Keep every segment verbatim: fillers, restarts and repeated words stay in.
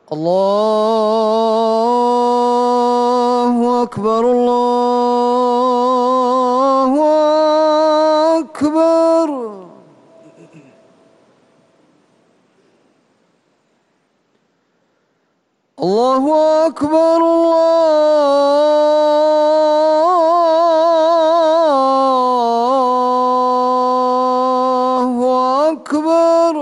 الله أكبر الله أكبر. الله أكبر الله أكبر.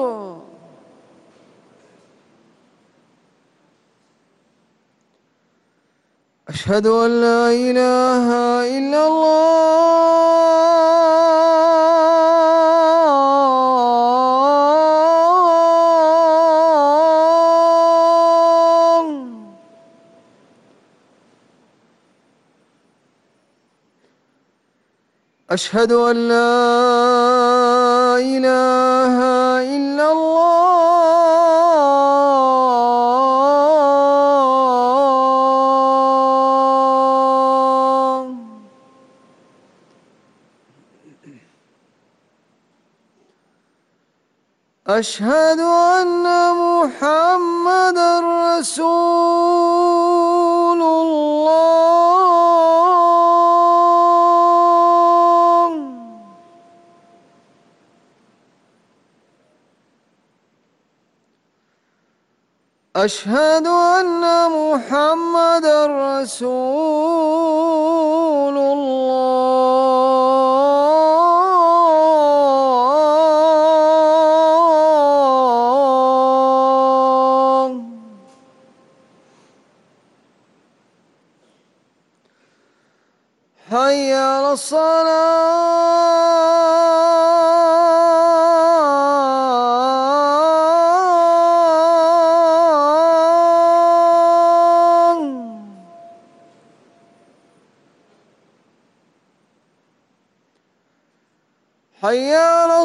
أشهد أن لا إله إلا الله. أشهد أن لا إله إلا الله. أشهد أن محمدًا رسول الله. أشهد أن محمدًا رسول الله. حي على الصلاة. حي على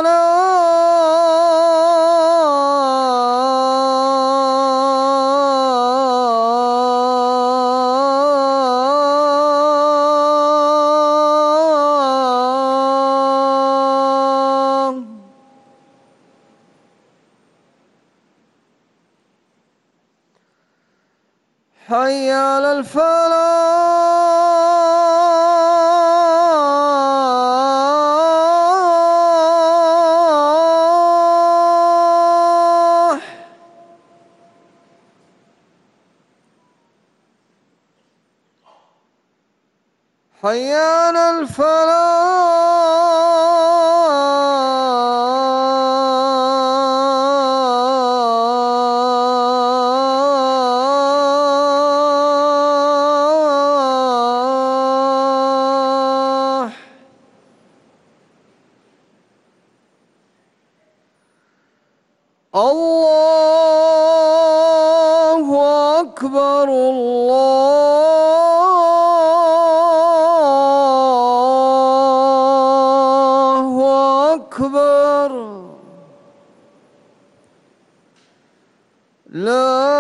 الصلاة. حي على الفلاح. حي على الفلاح. الله أكبر الله أكبر. لا